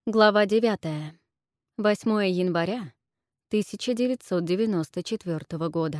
Глава 9. 8 января 1994 года.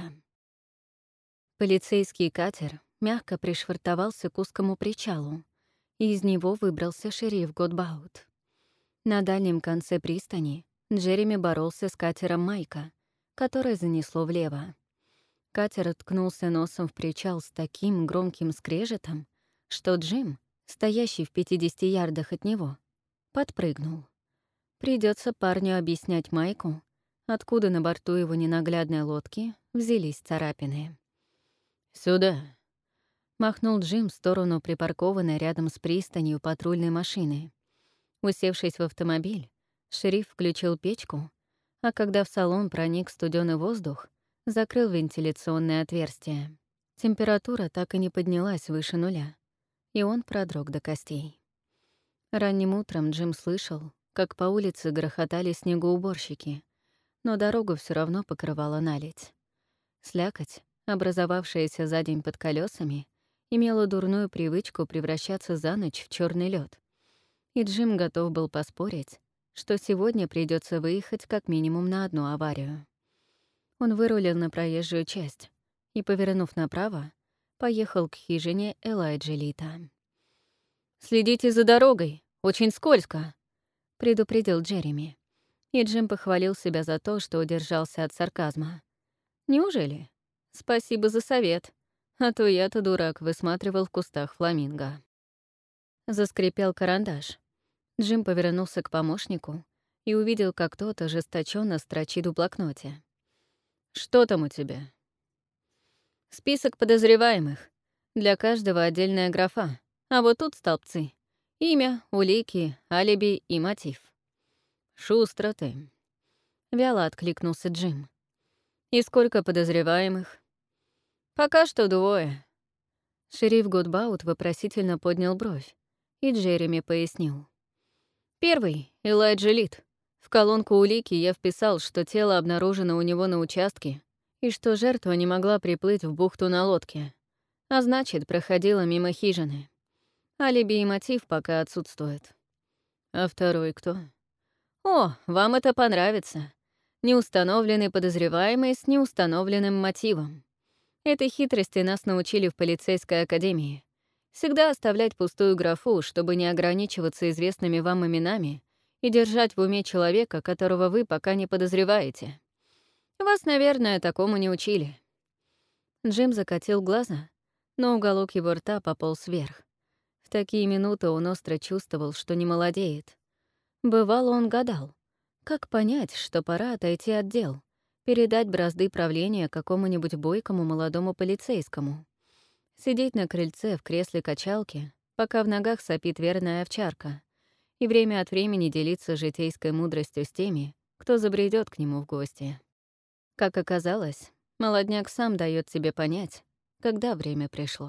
Полицейский катер мягко пришвартовался к узкому причалу, и из него выбрался шериф Годбаут. На дальнем конце пристани Джереми боролся с катером Майка, который занесло влево. Катер ткнулся носом в причал с таким громким скрежетом, что Джим, стоящий в 50 ярдах от него, подпрыгнул. Придется парню объяснять Майку, откуда на борту его ненаглядной лодки взялись царапины. «Сюда!» — махнул Джим в сторону припаркованной рядом с пристанью патрульной машины. Усевшись в автомобиль, шериф включил печку, а когда в салон проник студёный воздух, закрыл вентиляционное отверстие. Температура так и не поднялась выше нуля, и он продрог до костей. Ранним утром Джим слышал, как по улице грохотали снегоуборщики, но дорогу все равно покрывала наледь. Слякоть, образовавшаяся за день под колесами, имела дурную привычку превращаться за ночь в черный лед. И Джим готов был поспорить, что сегодня придется выехать как минимум на одну аварию. Он вырулил на проезжую часть и, повернув направо, поехал к хижине Элайджи Лита. «Следите за дорогой, очень скользко», — предупредил Джереми. И Джим похвалил себя за то, что удержался от сарказма. «Неужели? Спасибо за совет. А то я-то, дурак, высматривал в кустах фламинго». Заскрипел карандаш. Джим повернулся к помощнику и увидел, как тот ожесточенно строчит в блокноте. «Что там у тебя?» «Список подозреваемых. Для каждого отдельная графа. А вот тут столбцы. Имя, улики, алиби и мотив». «Шустро ты», — вяло откликнулся Джим. «И сколько подозреваемых?» «Пока что двое». Шериф Годбаут вопросительно поднял бровь, и Джереми пояснил. «Первый — Элайджа Лит. В колонку улики я вписал, что тело обнаружено у него на участке и что жертва не могла приплыть в бухту на лодке, а значит, проходила мимо хижины. Алиби и мотив пока отсутствуют». «А второй кто?» «О, вам это понравится. Неустановленный подозреваемый с неустановленным мотивом. Этой хитрости нас научили в полицейской академии. Всегда оставлять пустую графу, чтобы не ограничиваться известными вам именами и держать в уме человека, которого вы пока не подозреваете. Вас, наверное, такому не учили». Джим закатил глаза, но уголок его рта пополз вверх. В такие минуты он остро чувствовал, что не молодеет. Бывало, он гадал, как понять, что пора отойти от дел, передать бразды правления какому-нибудь бойкому молодому полицейскому, сидеть на крыльце в кресле качалки, пока в ногах сопит верная овчарка, и время от времени делиться житейской мудростью с теми, кто забредет к нему в гости. Как оказалось, молодняк сам дает себе понять, когда время пришло.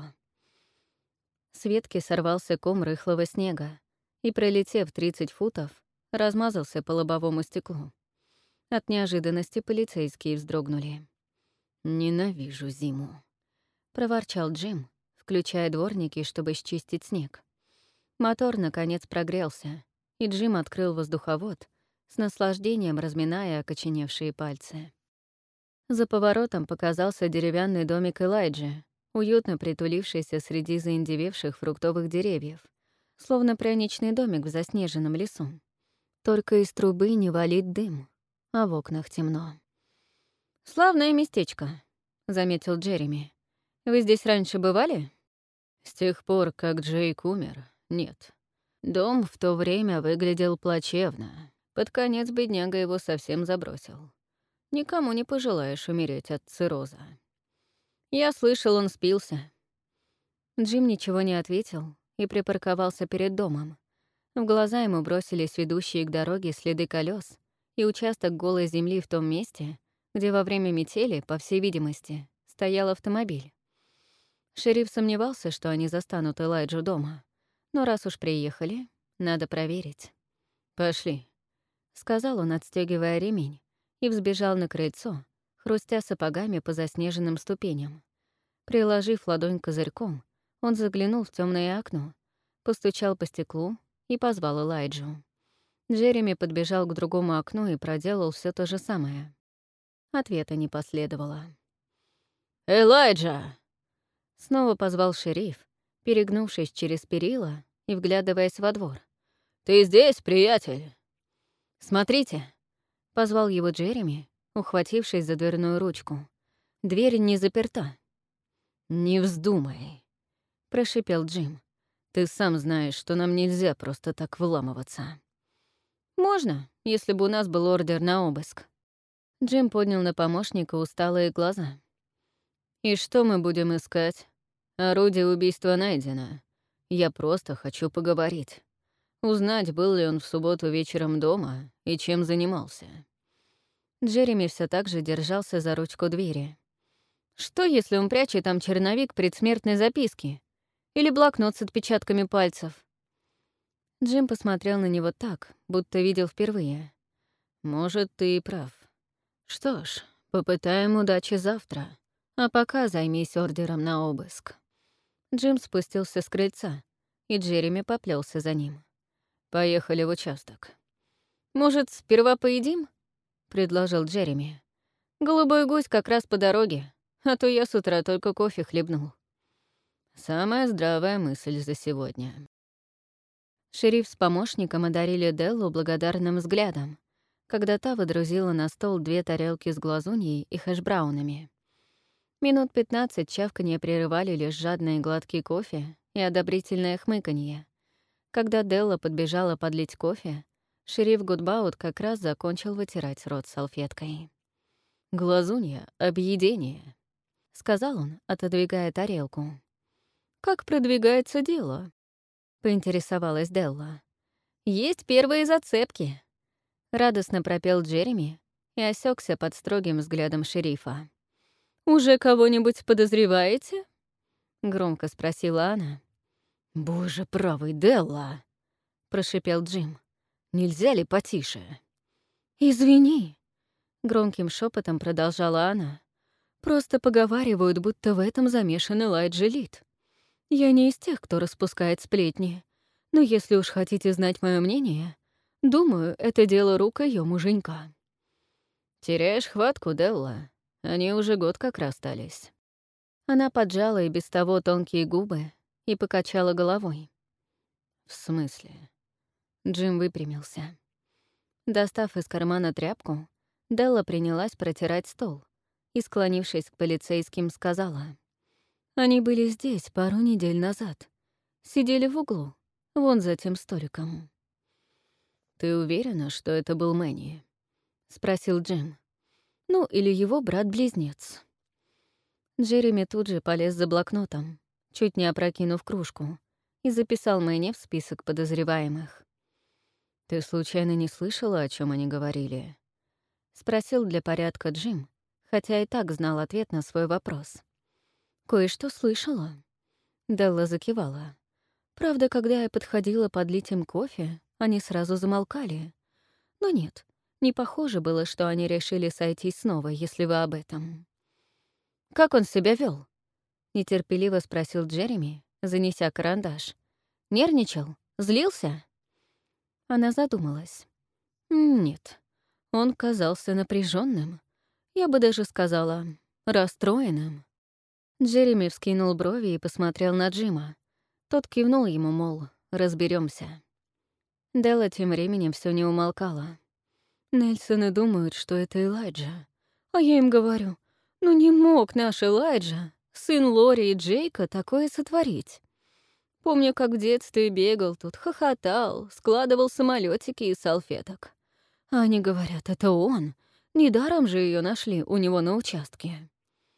С ветки сорвался ком рыхлого снега и, пролетев 30 футов, размазался по лобовому стеклу. От неожиданности полицейские вздрогнули. «Ненавижу зиму», — проворчал Джим, включая дворники, чтобы счистить снег. Мотор, наконец, прогрелся, и Джим открыл воздуховод, с наслаждением разминая окоченевшие пальцы. За поворотом показался деревянный домик Элайджи, уютно притулившийся среди заиндевевших фруктовых деревьев, словно пряничный домик в заснеженном лесу. Только из трубы не валит дым, а в окнах темно. «Славное местечко», — заметил Джереми. «Вы здесь раньше бывали?» «С тех пор, как Джейк умер, нет. Дом в то время выглядел плачевно. Под конец бедняга его совсем забросил. Никому не пожелаешь умереть от цирроза. Я слышал, он спился». Джим ничего не ответил и припарковался перед домом. В глаза ему бросились ведущие к дороге следы колес и участок голой земли в том месте, где во время метели, по всей видимости, стоял автомобиль. Шериф сомневался, что они застанут Элайджу дома, но раз уж приехали, надо проверить. «Пошли», — сказал он, отстегивая ремень, и взбежал на крыльцо, хрустя сапогами по заснеженным ступеням. Приложив ладонь козырьком, он заглянул в темное окно, постучал по стеклу и позвал Элайджу. Джереми подбежал к другому окну и проделал все то же самое. Ответа не последовало. «Элайджа!» Снова позвал шериф, перегнувшись через перила и вглядываясь во двор. «Ты здесь, приятель?» «Смотрите!» — позвал его Джереми, ухватившись за дверную ручку. «Дверь не заперта». «Не вздумай», — прошипел Джим. «Ты сам знаешь, что нам нельзя просто так вламываться». «Можно, если бы у нас был ордер на обыск». Джим поднял на помощника усталые глаза. «И что мы будем искать? Орудие убийства найдено. Я просто хочу поговорить. Узнать, был ли он в субботу вечером дома и чем занимался». Джереми все так же держался за ручку двери. «Что, если он прячет там черновик предсмертной записки? Или блокнот с отпечатками пальцев?» Джим посмотрел на него так, будто видел впервые. «Может, ты и прав. Что ж, попытаем удачи завтра, а пока займись ордером на обыск». Джим спустился с крыльца, и Джереми поплелся за ним. «Поехали в участок». «Может, сперва поедим?» — предложил Джереми. «Голубой гусь как раз по дороге, а то я с утра только кофе хлебнул». «Самая здравая мысль за сегодня». Шериф с помощником одарили Деллу благодарным взглядом, когда та выдрузила на стол 2 тарелки с глазуньей и хэшбраунами. Минут 15 чавканье прерывали лишь жадный гладкий кофе и одобрительное хмыканье. Когда Делла подбежала подлить кофе, шериф Гудбаут как раз закончил вытирать рот салфеткой. «Глазунья — объедение», — сказал он, отодвигая тарелку. «Как продвигается дело?» — поинтересовалась Делла. «Есть первые зацепки», — радостно пропел Джереми и осекся под строгим взглядом шерифа. «Уже кого-нибудь подозреваете?» — громко спросила она. «Боже правый, Делла!» — прошипел Джим. «Нельзя ли потише?» «Извини», — громким шепотом продолжала она. «Просто поговаривают, будто в этом замешан Элайджа Лид. Я не из тех, кто распускает сплетни, но если уж хотите знать мое мнение, думаю, это дело рук её муженька». «Теряешь хватку, Делла. Они уже год как расстались». Она поджала и без того тонкие губы и покачала головой. «В смысле?» Джим выпрямился. Достав из кармана тряпку, Делла принялась протирать стол и, склонившись к полицейским, сказала: «Они были здесь пару недель назад. Сидели в углу, вон за тем столиком». «Ты уверена, что это был Мэнни?» — спросил Джим. «Ну, или его брат-близнец». Джереми тут же полез за блокнотом, чуть не опрокинув кружку, и записал Мэнни в список подозреваемых. «Ты случайно не слышала, о чем они говорили?» — спросил для порядка Джим, хотя и так знал ответ на свой вопрос. «Кое-что слышала». Делла закивала. «Правда, когда я подходила подлить им кофе, они сразу замолкали. Но нет, не похоже было, что они решили сойтись снова, если вы об этом». «Как он себя вел? Нетерпеливо спросил Джереми, занеся карандаш. «Нервничал? Злился?» Она задумалась. «Нет, он казался напряженным. Я бы даже сказала, расстроенным». Джереми вскинул брови и посмотрел на Джима. Тот кивнул ему, мол, разберемся. Делла тем временем все не умолкала. «Нельсоны думают, что это Элайджа. А я им говорю, ну не мог наш Элайджа, сын Лори и Джейка, такое сотворить. Помню, как в детстве бегал тут, хохотал, складывал самолетики из салфеток. А они говорят, это он. Недаром же ее нашли у него на участке».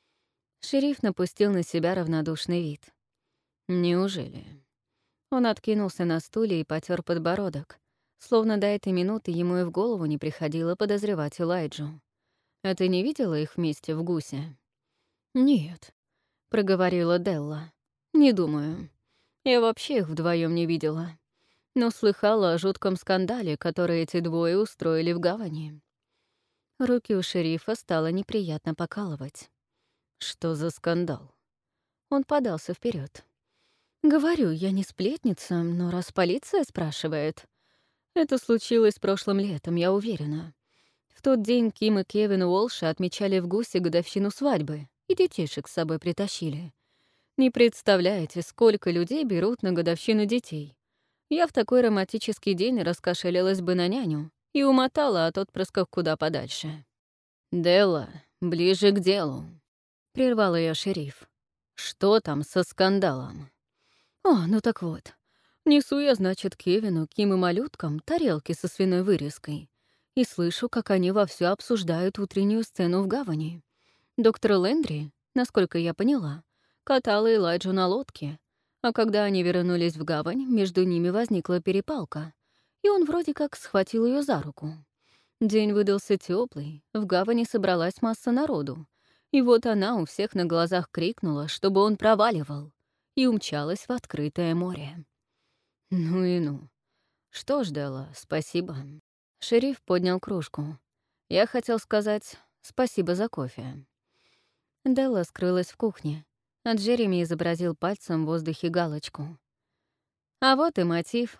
Шериф напустил на себя равнодушный вид. «Неужели?» Он откинулся на стуле и потер подбородок, словно до этой минуты ему и в голову не приходило подозревать Элайджу. «А ты не видела их вместе в гусе?» «Нет», — проговорила Делла. «Не думаю. Я вообще их вдвоем не видела. Но слыхала о жутком скандале, который эти двое устроили в гавани». Руки у шерифа стало неприятно покалывать. «Что за скандал?» Он подался вперед. «Говорю, я не сплетница, но раз полиция спрашивает, Это случилось прошлым летом, я уверена. В тот день Ким и Кевин Уолши отмечали в Гусе годовщину свадьбы, и детишек с собой притащили. Не представляете, сколько людей берут на годовщину детей. Я в такой романтический день раскошелилась бы на няню и умотала от отпрысков куда подальше. «Делла, ближе к делу», — прервал ее шериф. «Что там со скандалом?» «О, ну так вот. Несу я, значит, Кевину, Ким и малюткам тарелки со свиной вырезкой и слышу, как они вовсю обсуждают утреннюю сцену в гавани. Доктор Лэндри, насколько я поняла, катала Элайджу на лодке, а когда они вернулись в гавань, между ними возникла перепалка, и он вроде как схватил ее за руку. День выдался теплый, в гавани собралась масса народу, и вот она у всех на глазах крикнула, чтобы он проваливал, и умчалась в открытое море. Ну и ну. Что ж, Делла, спасибо. Шериф поднял кружку. Я хотел сказать спасибо за кофе. Делла скрылась в кухне, а Джереми изобразил пальцем в воздухе галочку. А вот и мотив.